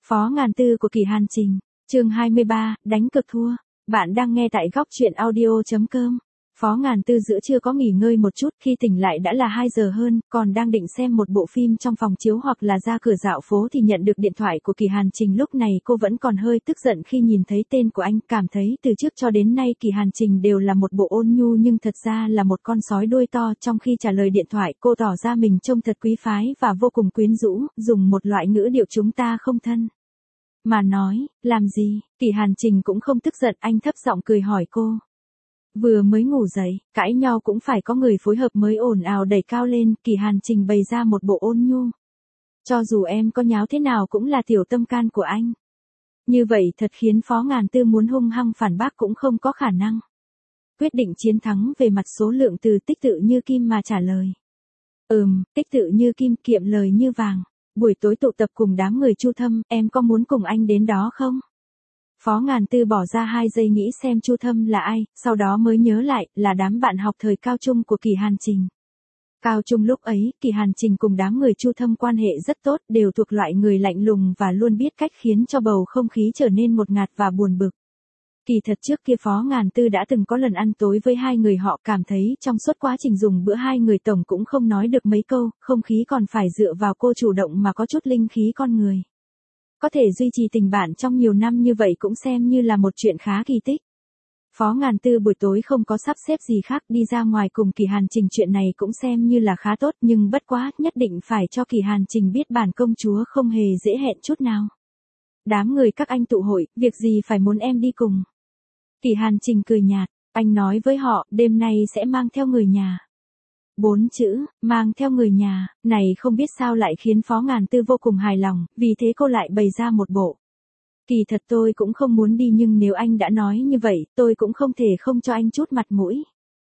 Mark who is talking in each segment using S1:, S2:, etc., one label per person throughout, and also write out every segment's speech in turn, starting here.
S1: Phó Ngàn Tư của Kỳ Hàn Trình, chương 23, đánh cược thua. Bạn đang nghe tại góc truyện audio.com. Phó Ngàn Tư giữa trưa có nghỉ ngơi một chút, khi tỉnh lại đã là 2 giờ hơn, còn đang định xem một bộ phim trong phòng chiếu hoặc là ra cửa dạo phố thì nhận được điện thoại của Kỳ Hàn Trình. Lúc này cô vẫn còn hơi tức giận khi nhìn thấy tên của anh, cảm thấy từ trước cho đến nay Kỳ Hàn Trình đều là một bộ ôn nhu nhưng thật ra là một con sói đuôi to. Trong khi trả lời điện thoại, cô tỏ ra mình trông thật quý phái và vô cùng quyến rũ, dùng một loại ngữ điệu chúng ta không thân mà nói. Làm gì? Kỳ Hàn Trình cũng không tức giận, anh thấp giọng cười hỏi cô. Vừa mới ngủ dậy, cãi nhau cũng phải có người phối hợp mới ồn ào đẩy cao lên. Kỳ Hàn Trình bày ra một bộ ôn nhu. Cho dù em có nháo thế nào cũng là tiểu tâm can của anh. Như vậy thật khiến Phó Ngàn Tư muốn hung hăng phản bác cũng không có khả năng. Quyết định chiến thắng về mặt số lượng từ tích tự như kim mà trả lời. Tích tự như kim, kiệm lời như vàng. Buổi tối tụ tập cùng đám người Chu Thâm, em có muốn cùng anh đến đó không? Phó Ngàn Tư bỏ ra 2 giây nghĩ xem Chu Thâm là ai, sau đó mới nhớ lại, là đám bạn học thời cao trung của Kỳ Hàn Trình. Cao trung lúc ấy, Kỳ Hàn Trình cùng đám người Chu Thâm quan hệ rất tốt, đều thuộc loại người lạnh lùng và luôn biết cách khiến cho bầu không khí trở nên ngột ngạt và buồn bực. Kỳ thật trước kia Phó Ngàn Tư đã từng có lần ăn tối với hai người họ, cảm thấy trong suốt quá trình dùng bữa hai người tổng cũng không nói được mấy câu, không khí còn phải dựa vào cô chủ động mà có chút linh khí con người. Có thể duy trì tình bạn trong nhiều năm như vậy cũng xem như là một chuyện khá kỳ tích. Phó Ngàn Tư buổi tối không có sắp xếp gì khác, đi ra ngoài cùng Kỳ Hàn Trình, chuyện này cũng xem như là khá tốt, nhưng bất quá, nhất định phải cho Kỳ Hàn Trình biết bản công chúa không hề dễ hẹn chút nào. Đám người các anh tụ hội, việc gì phải muốn em đi cùng? Kỳ Hàn Trình cười nhạt, anh nói với họ, đêm nay sẽ mang theo người nhà. 4 chữ, mang theo người nhà, này không biết sao lại khiến Phó Ngàn Tư vô cùng hài lòng, vì thế cô lại bày ra một bộ. Kỳ thật tôi cũng không muốn đi, nhưng nếu anh đã nói như vậy, tôi cũng không thể không cho anh chút mặt mũi.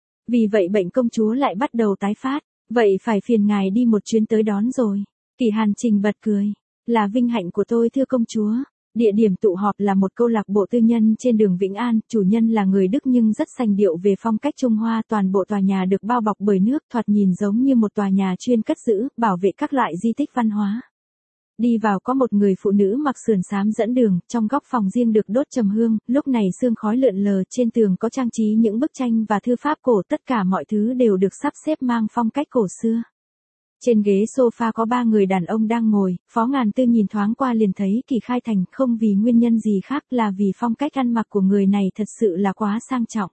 S1: Vì vậy bệnh công chúa lại bắt đầu tái phát, vậy phải phiền ngài đi một chuyến tới đón rồi. Kỳ Hàn Trình bật cười, là vinh hạnh của tôi thưa công chúa. Địa điểm tụ họp là một câu lạc bộ tư nhân trên đường Vĩnh An, chủ nhân là người Đức nhưng rất sành điệu về phong cách Trung Hoa, toàn bộ tòa nhà được bao bọc bởi nước, thoạt nhìn giống như một tòa nhà chuyên cất giữ, bảo vệ các loại di tích văn hóa. Đi vào có một người phụ nữ mặc sườn xám dẫn đường, trong góc phòng riêng được đốt trầm hương, lúc này sương khói lượn lờ, trên tường có trang trí những bức tranh và thư pháp cổ, tất cả mọi thứ đều được sắp xếp mang phong cách cổ xưa. Trên ghế sofa có 3 người đàn ông đang ngồi, Phó Ngàn Tư nhìn thoáng qua liền thấy Kỳ Khai Thành, không vì nguyên nhân gì khác là vì phong cách ăn mặc của người này thật sự là quá sang trọng.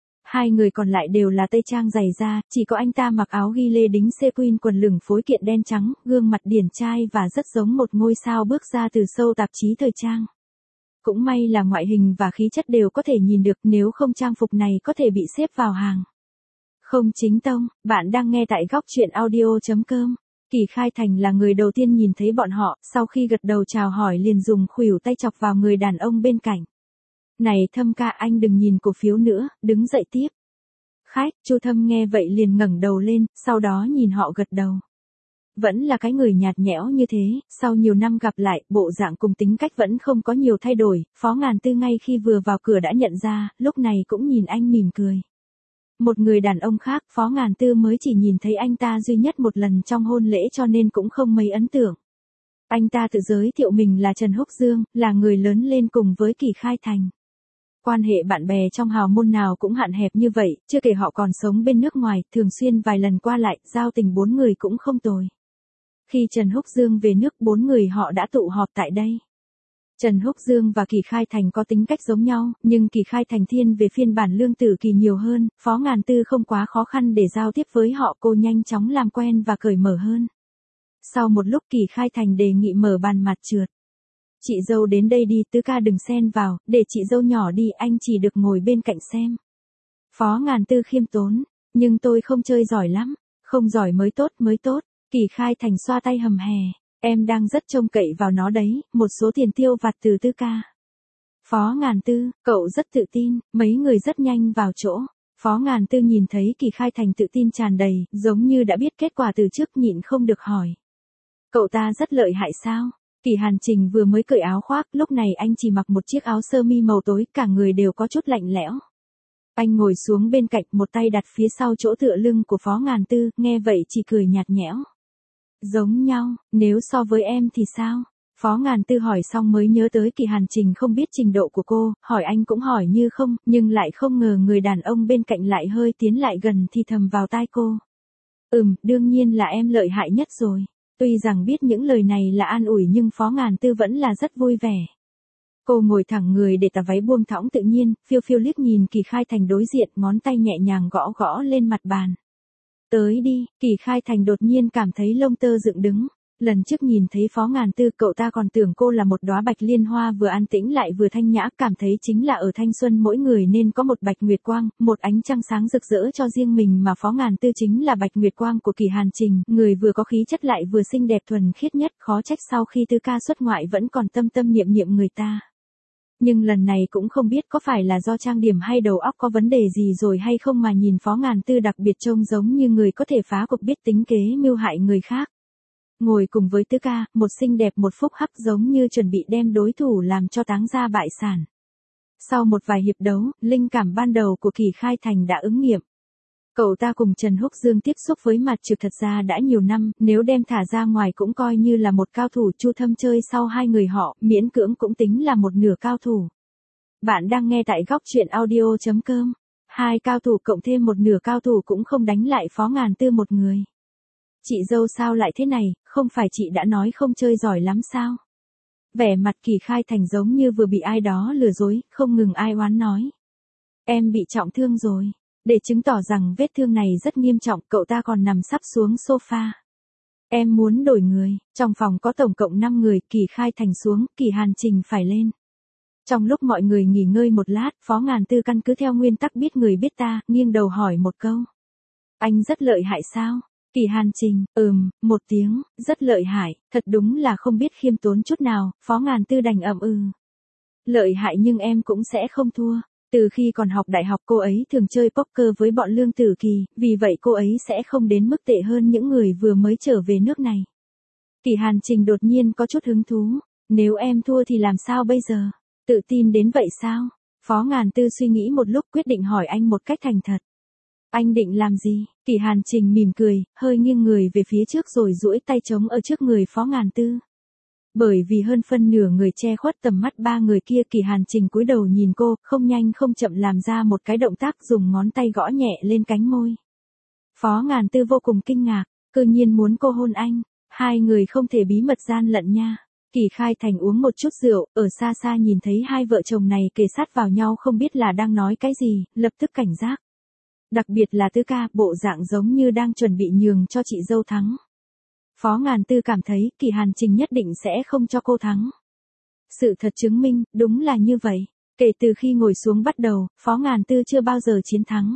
S1: 2 người còn lại đều là tây trang dày da, chỉ có anh ta mặc áo ghi lê đính sequin, quần lửng phối kiện đen trắng, gương mặt điển trai và rất giống một ngôi sao bước ra từ show tạp chí thời trang. Cũng may là ngoại hình và khí chất đều có thể nhìn được, nếu không trang phục này có thể bị xếp vào hàng không chính tông. Bạn đang nghe tại góc truyện audio.com. Kỳ Khai Thành là người đầu tiên nhìn thấy bọn họ, sau khi gật đầu chào hỏi liền dùng khuỷu tay chọc vào người đàn ông bên cạnh. Này Thâm ca, anh đừng nhìn cổ phiếu nữa, đứng dậy tiếp. Khách, Chu Thâm nghe vậy liền ngẩng đầu lên, sau đó nhìn họ gật đầu. Vẫn là cái người nhạt nhẽo như thế, sau nhiều năm gặp lại, bộ dạng cùng tính cách vẫn không có nhiều thay đổi, Phó Ngàn Tư ngay khi vừa vào cửa đã nhận ra, lúc này cũng nhìn anh mỉm cười. Một người đàn ông khác, Phó Ngàn Tư mới chỉ nhìn thấy anh ta duy nhất một lần trong hôn lễ cho nên cũng không mấy ấn tượng. Anh ta tự giới thiệu mình là Trần Húc Dương, là người lớn lên cùng với Kỳ Khai Thành. Quan hệ bạn bè trong hào môn nào cũng hạn hẹp như vậy, chưa kể họ còn sống bên nước ngoài, thường xuyên vài lần qua lại, giao tình 4 người cũng không tồi. Khi Trần Húc Dương về nước, 4 người họ đã tụ họp tại đây. Trần Húc Dương và Kỳ Khai Thành có tính cách giống nhau, nhưng Kỳ Khai Thành thiên về phiên bản Lương Tử Kỳ nhiều hơn, Phó Ngàn Tư không quá khó khăn để giao tiếp với họ, cô nhanh chóng làm quen và cởi mở hơn. Sau một lúc Kỳ Khai Thành đề nghị mở bàn mặt trượt. Chị dâu đến đây đi, Tứ ca đừng xen vào, để chị dâu nhỏ đi, anh chỉ được ngồi bên cạnh xem. Phó Ngàn Tư khiêm tốn, nhưng tôi không chơi giỏi lắm, không giỏi mới tốt. Kỳ Khai Thành xoa tay hầm hè. Em đang rất trông cậy vào nó đấy, một số tiền tiêu vặt từ Tứ ca. Phó Ngàn Tư, cậu rất tự tin, mấy người rất nhanh vào chỗ. Phó Ngàn Tư nhìn thấy Kỳ Khai Thành tự tin tràn đầy, giống như đã biết kết quả từ trước, nhịn không được hỏi. Cậu ta rất lợi hại sao? Kỳ Hàn Trình vừa mới cởi áo khoác, lúc này anh chỉ mặc một chiếc áo sơ mi màu tối, cả người đều có chút lạnh lẽo. Anh ngồi xuống bên cạnh, một tay đặt phía sau chỗ tựa lưng của Phó Ngàn Tư, nghe vậy chỉ cười nhạt nhẽo. Giống nhau, nếu so với em thì sao? Phó Ngàn Tư hỏi xong mới nhớ tới Kỳ Hàn Trình không biết trình độ của cô, hỏi anh cũng hỏi như không, nhưng lại không ngờ người đàn ông bên cạnh lại hơi tiến lại gần thì thầm vào tai cô. Đương nhiên là em lợi hại nhất rồi. Tuy rằng biết những lời này là an ủi nhưng Phó Ngàn Tư vẫn là rất vui vẻ. Cô ngồi thẳng người để tà váy buông thõng tự nhiên, phiêu phiêu liếc nhìn Kỳ Khai Thành đối diện, ngón tay nhẹ nhàng gõ gõ lên mặt bàn. Tới đi, Kỳ Khai Thành đột nhiên cảm thấy lông tơ dựng đứng. Lần trước nhìn thấy Phó Ngàn Tư cậu ta còn tưởng cô là một đóa bạch liên hoa vừa an tĩnh lại vừa thanh nhã, cảm thấy chính là ở thanh xuân mỗi người nên có một bạch nguyệt quang, một ánh trăng sáng rực rỡ cho riêng mình mà Phó Ngàn Tư chính là bạch nguyệt quang của Kỳ Hàn Trình, người vừa có khí chất lại vừa xinh đẹp thuần khiết nhất, khó trách sau khi Tư ca xuất ngoại vẫn còn tâm tâm niệm niệm người ta. Nhưng lần này cũng không biết có phải là do trang điểm hay đầu óc có vấn đề gì rồi hay không mà nhìn Phó Ngàn Tư đặc biệt trông giống như người có thể phá cục biết tính kế mưu hại người khác. Ngồi cùng với Tư ca, một xinh đẹp một phúc hắc giống như chuẩn bị đem đối thủ làm cho táng ra bại sản. Sau một vài hiệp đấu, linh cảm ban đầu của Kỳ Khai Thành đã ứng nghiệm. Cậu ta cùng Trần Húc Dương tiếp xúc với mặt trực thật ra đã nhiều năm, nếu đem thả ra ngoài cũng coi như là một cao thủ. Chu Thâm chơi sau hai người họ, miễn cưỡng cũng tính là một nửa cao thủ. Bạn đang nghe tại góc truyện audio.com. Hai cao thủ cộng thêm một nửa cao thủ cũng không đánh lại Phó Ngàn Tư một người. Chị dâu sao lại thế này, không phải chị đã nói không chơi giỏi lắm sao? Vẻ mặt Kỳ Khai Thành giống như vừa bị ai đó lừa dối, không ngừng ai oán nói. Em bị trọng thương rồi. Để chứng tỏ rằng vết thương này rất nghiêm trọng, cậu ta còn nằm sắp xuống sofa. Em muốn đổi người, trong phòng có tổng cộng 5 người, Kỳ Khai Thành xuống, Kỳ Hàn Trình phải lên. Trong lúc mọi người nghỉ ngơi một lát, Phó Ngàn Tư căn cứ theo nguyên tắc biết người biết ta, nghiêng đầu hỏi một câu. Anh rất lợi hại sao? Kỳ Hàn Trình, một tiếng, rất lợi hại, thật đúng là không biết khiêm tốn chút nào, Phó Ngàn Tư đành Lợi hại nhưng em cũng sẽ không thua. Từ khi còn học đại học cô ấy thường chơi poker với bọn Lương Tử Kỳ, vì vậy cô ấy sẽ không đến mức tệ hơn những người vừa mới trở về nước này. Kỳ Hàn Trình đột nhiên có chút hứng thú, nếu em thua thì làm sao bây giờ? Tự tin đến vậy sao? Phó Ngàn Tư suy nghĩ một lúc quyết định hỏi anh một cách thành thật. Anh định làm gì? Kỳ Hàn Trình mỉm cười, hơi nghiêng người về phía trước rồi duỗi tay trống ở trước người Phó Ngàn Tư. Bởi vì hơn phân nửa người che khuất tầm mắt ba người kia, Kỳ Hàn Trình cúi đầu nhìn cô, không nhanh không chậm làm ra một cái động tác dùng ngón tay gõ nhẹ lên cánh môi. Phó Ngàn Tư vô cùng kinh ngạc, cư nhiên muốn cô hôn anh, hai người không thể bí mật gian lận nha. Kỳ Khai Thành uống một chút rượu, ở xa xa nhìn thấy hai vợ chồng này kề sát vào nhau không biết là đang nói cái gì, lập tức cảnh giác. Đặc biệt là Tư ca, bộ dạng giống như đang chuẩn bị nhường cho chị dâu thắng. Phó Ngàn Tư cảm thấy Kỳ Hàn Trình nhất định sẽ không cho cô thắng. Sự thật chứng minh, đúng là như vậy. Kể từ khi ngồi xuống bắt đầu, Phó Ngàn Tư chưa bao giờ chiến thắng.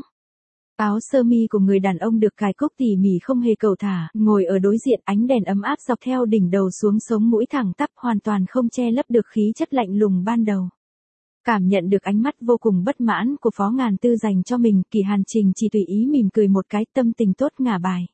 S1: Áo sơ mi của người đàn ông được cài cúc tỉ mỉ không hề cầu thả, ngồi ở đối diện, ánh đèn ấm áp dọc theo đỉnh đầu xuống sống mũi thẳng tắp, hoàn toàn không che lấp được khí chất lạnh lùng ban đầu. Cảm nhận được ánh mắt vô cùng bất mãn của Phó Ngàn Tư dành cho mình, Kỳ Hàn Trình chỉ tùy ý mỉm cười một cái, tâm tình tốt ngả bài.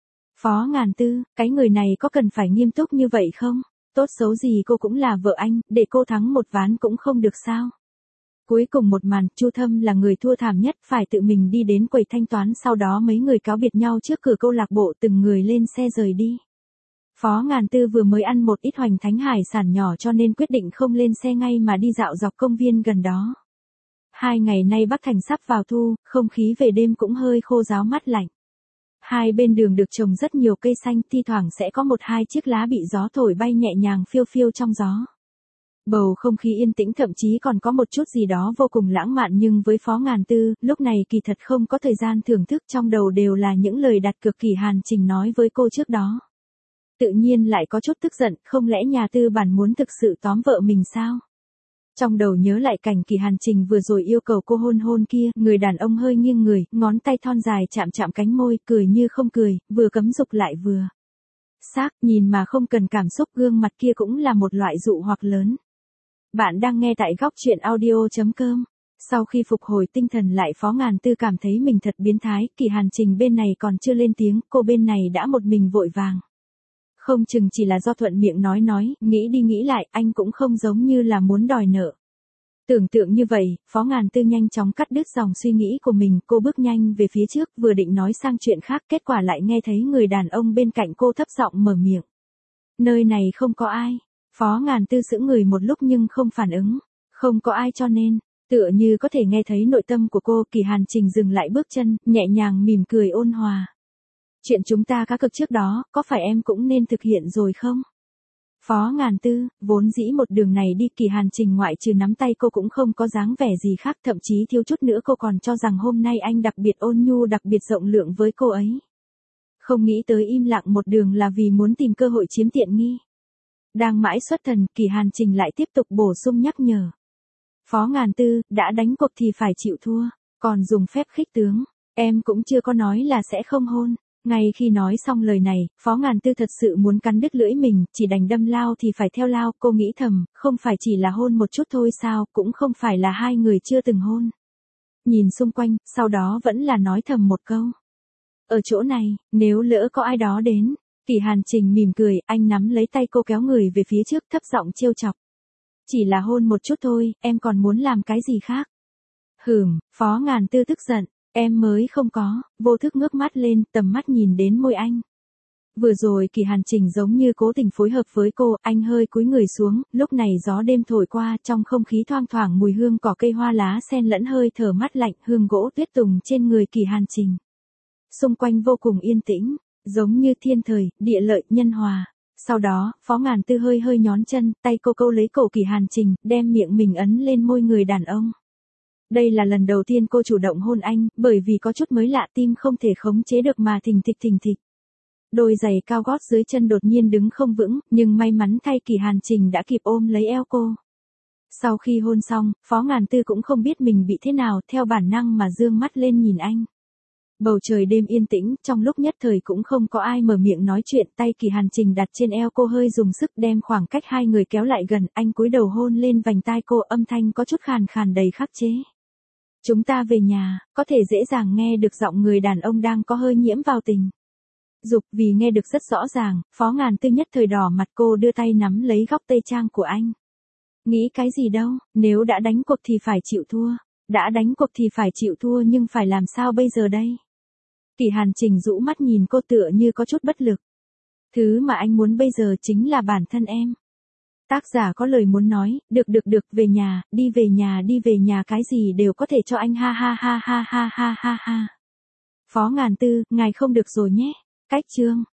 S1: Phó Ngàn Tư, cái người này có cần phải nghiêm túc như vậy không? Tốt xấu gì cô cũng là vợ anh, để cô thắng một ván cũng không được sao? Cuối cùng một màn, Chu Thâm là người thua thảm nhất, phải tự mình đi đến quầy thanh toán, sau đó mấy người cáo biệt nhau trước cửa câu lạc bộ, từng người lên xe rời đi. Phó Ngàn Tư vừa mới ăn một ít hoành thánh hải sản nhỏ cho nên quyết định không lên xe ngay mà đi dạo dọc công viên gần đó. 2 ngày nay Bắc Thành sắp vào thu, không khí về đêm cũng hơi khô ráo mát lạnh. Hai bên đường được trồng rất nhiều cây xanh, thi thoảng sẽ có 1-2 chiếc lá bị gió thổi bay nhẹ nhàng phiêu phiêu trong gió. Bầu không khí yên tĩnh, thậm chí còn có một chút gì đó vô cùng lãng mạn, nhưng với Phó Ngàn Tư, lúc này kỳ thật không có thời gian thưởng thức, trong đầu đều là những lời đặt cược Kỳ Hàn Trình nói với cô trước đó. Tự nhiên lại có chút tức giận, không lẽ nhà tư bản muốn thực sự tóm vợ mình sao? Trong đầu nhớ lại cảnh Kỳ Hàn Trình vừa rồi yêu cầu cô hôn hôn kia, người đàn ông hơi nghiêng người, ngón tay thon dài chạm chạm cánh môi, cười như không cười, vừa cấm dục lại vừa xác, nhìn mà không cần cảm xúc, gương mặt kia cũng là một loại dụ hoặc lớn. Bạn đang nghe tại góc truyện audio.com. Sau khi phục hồi tinh thần lại, Phó Ngàn Tư cảm thấy mình thật biến thái, Kỳ Hàn Trình bên này còn chưa lên tiếng, cô bên này đã một mình vội vàng. Không chừng chỉ là do thuận miệng nói, nghĩ đi nghĩ lại, anh cũng không giống như là muốn đòi nợ. Tưởng tượng như vậy, Phó Ngàn Tư nhanh chóng cắt đứt dòng suy nghĩ của mình, cô bước nhanh về phía trước, vừa định nói sang chuyện khác, kết quả lại nghe thấy người đàn ông bên cạnh cô thấp giọng mở miệng. Nơi này không có ai. Phó Ngàn Tư sững người một lúc nhưng không phản ứng. Không có ai cho nên, tựa như có thể nghe thấy nội tâm của cô. Kỳ Hàn Trình dừng lại bước chân, nhẹ nhàng mỉm cười ôn hòa. Chuyện chúng ta cá cược trước đó, có phải em cũng nên thực hiện rồi không? Phó Ngàn Tư, vốn dĩ một đường này đi Kỳ Hàn Trình ngoại trừ nắm tay cô cũng không có dáng vẻ gì khác, thậm chí thiếu chút nữa cô còn cho rằng hôm nay anh đặc biệt ôn nhu, đặc biệt rộng lượng với cô ấy. Không nghĩ tới im lặng một đường là vì muốn tìm cơ hội chiếm tiện nghi. Đang mãi xuất thần, Kỳ Hàn Trình lại tiếp tục bổ sung nhắc nhở. Phó Ngàn Tư, đã đánh cuộc thì phải chịu thua, còn dùng phép khích tướng, em cũng chưa có nói là sẽ không hôn. Ngay khi nói xong lời này, Phó Ngàn Tư thật sự muốn cắn đứt lưỡi mình, chỉ đành đâm lao thì phải theo lao, cô nghĩ thầm, không phải chỉ là hôn một chút thôi sao, cũng không phải là hai người chưa từng hôn. Nhìn xung quanh, sau đó vẫn là nói thầm một câu. Ở chỗ này, nếu lỡ có ai đó đến, Kỳ Hàn Trình mỉm cười, anh nắm lấy tay cô kéo người về phía trước thấp giọng trêu chọc. Chỉ là hôn một chút thôi, em còn muốn làm cái gì khác? Phó Ngàn Tư tức giận, em mới không có, vô thức ngước mắt lên, tầm mắt nhìn đến môi anh. Vừa rồi Kỳ Hàn Trình giống như cố tình phối hợp với cô, anh hơi cúi người xuống, lúc này gió đêm thổi qua, trong không khí thoang thoảng mùi hương cỏ cây hoa lá xen lẫn hơi thở mát lạnh, hương gỗ tuyết tùng trên người Kỳ Hàn Trình. Xung quanh vô cùng yên tĩnh, giống như thiên thời, địa lợi, nhân hòa. Sau đó, Phó Ngàn Tư hơi hơi nhón chân, tay cô câu lấy cổ Kỳ Hàn Trình, đem miệng mình ấn lên môi người đàn ông. Đây là lần đầu tiên cô chủ động hôn anh, bởi vì có chút mới lạ, tim không thể khống chế được mà thình thịch. Đôi giày cao gót dưới chân đột nhiên đứng không vững, nhưng may mắn thay Kỳ Hàn Trình đã kịp ôm lấy eo cô. Sau khi hôn xong, Phó Ngàn Tư cũng không biết mình bị thế nào, theo bản năng mà dương mắt lên nhìn anh. Bầu trời đêm yên tĩnh, trong lúc nhất thời cũng không có ai mở miệng nói chuyện, tay Kỳ Hàn Trình đặt trên eo cô hơi dùng sức đem khoảng cách hai người kéo lại gần, anh cúi đầu hôn lên vành tai cô, âm thanh có chút khàn khàn đầy khắc chế. Chúng ta về nhà, có thể dễ dàng nghe được giọng người đàn ông đang có hơi nhiễm vào tình dục, vì nghe được rất rõ ràng, Phó Ngàn Tư nhất thời đỏ mặt, cô đưa tay nắm lấy góc tây trang của anh. Nghĩ cái gì đâu, nếu đã đánh cuộc thì phải chịu thua, đã đánh cuộc thì phải chịu thua, nhưng phải làm sao bây giờ đây? Kỳ Hàn Trình rũ mắt nhìn cô tựa như có chút bất lực. Thứ mà anh muốn bây giờ chính là bản thân em. Tác giả có lời muốn nói, được, về nhà, đi về nhà, cái gì đều có thể cho anh, ha ha ha ha ha ha ha ha. Phó Ngàn Tư, ngài không được rồi nhé. Cách chương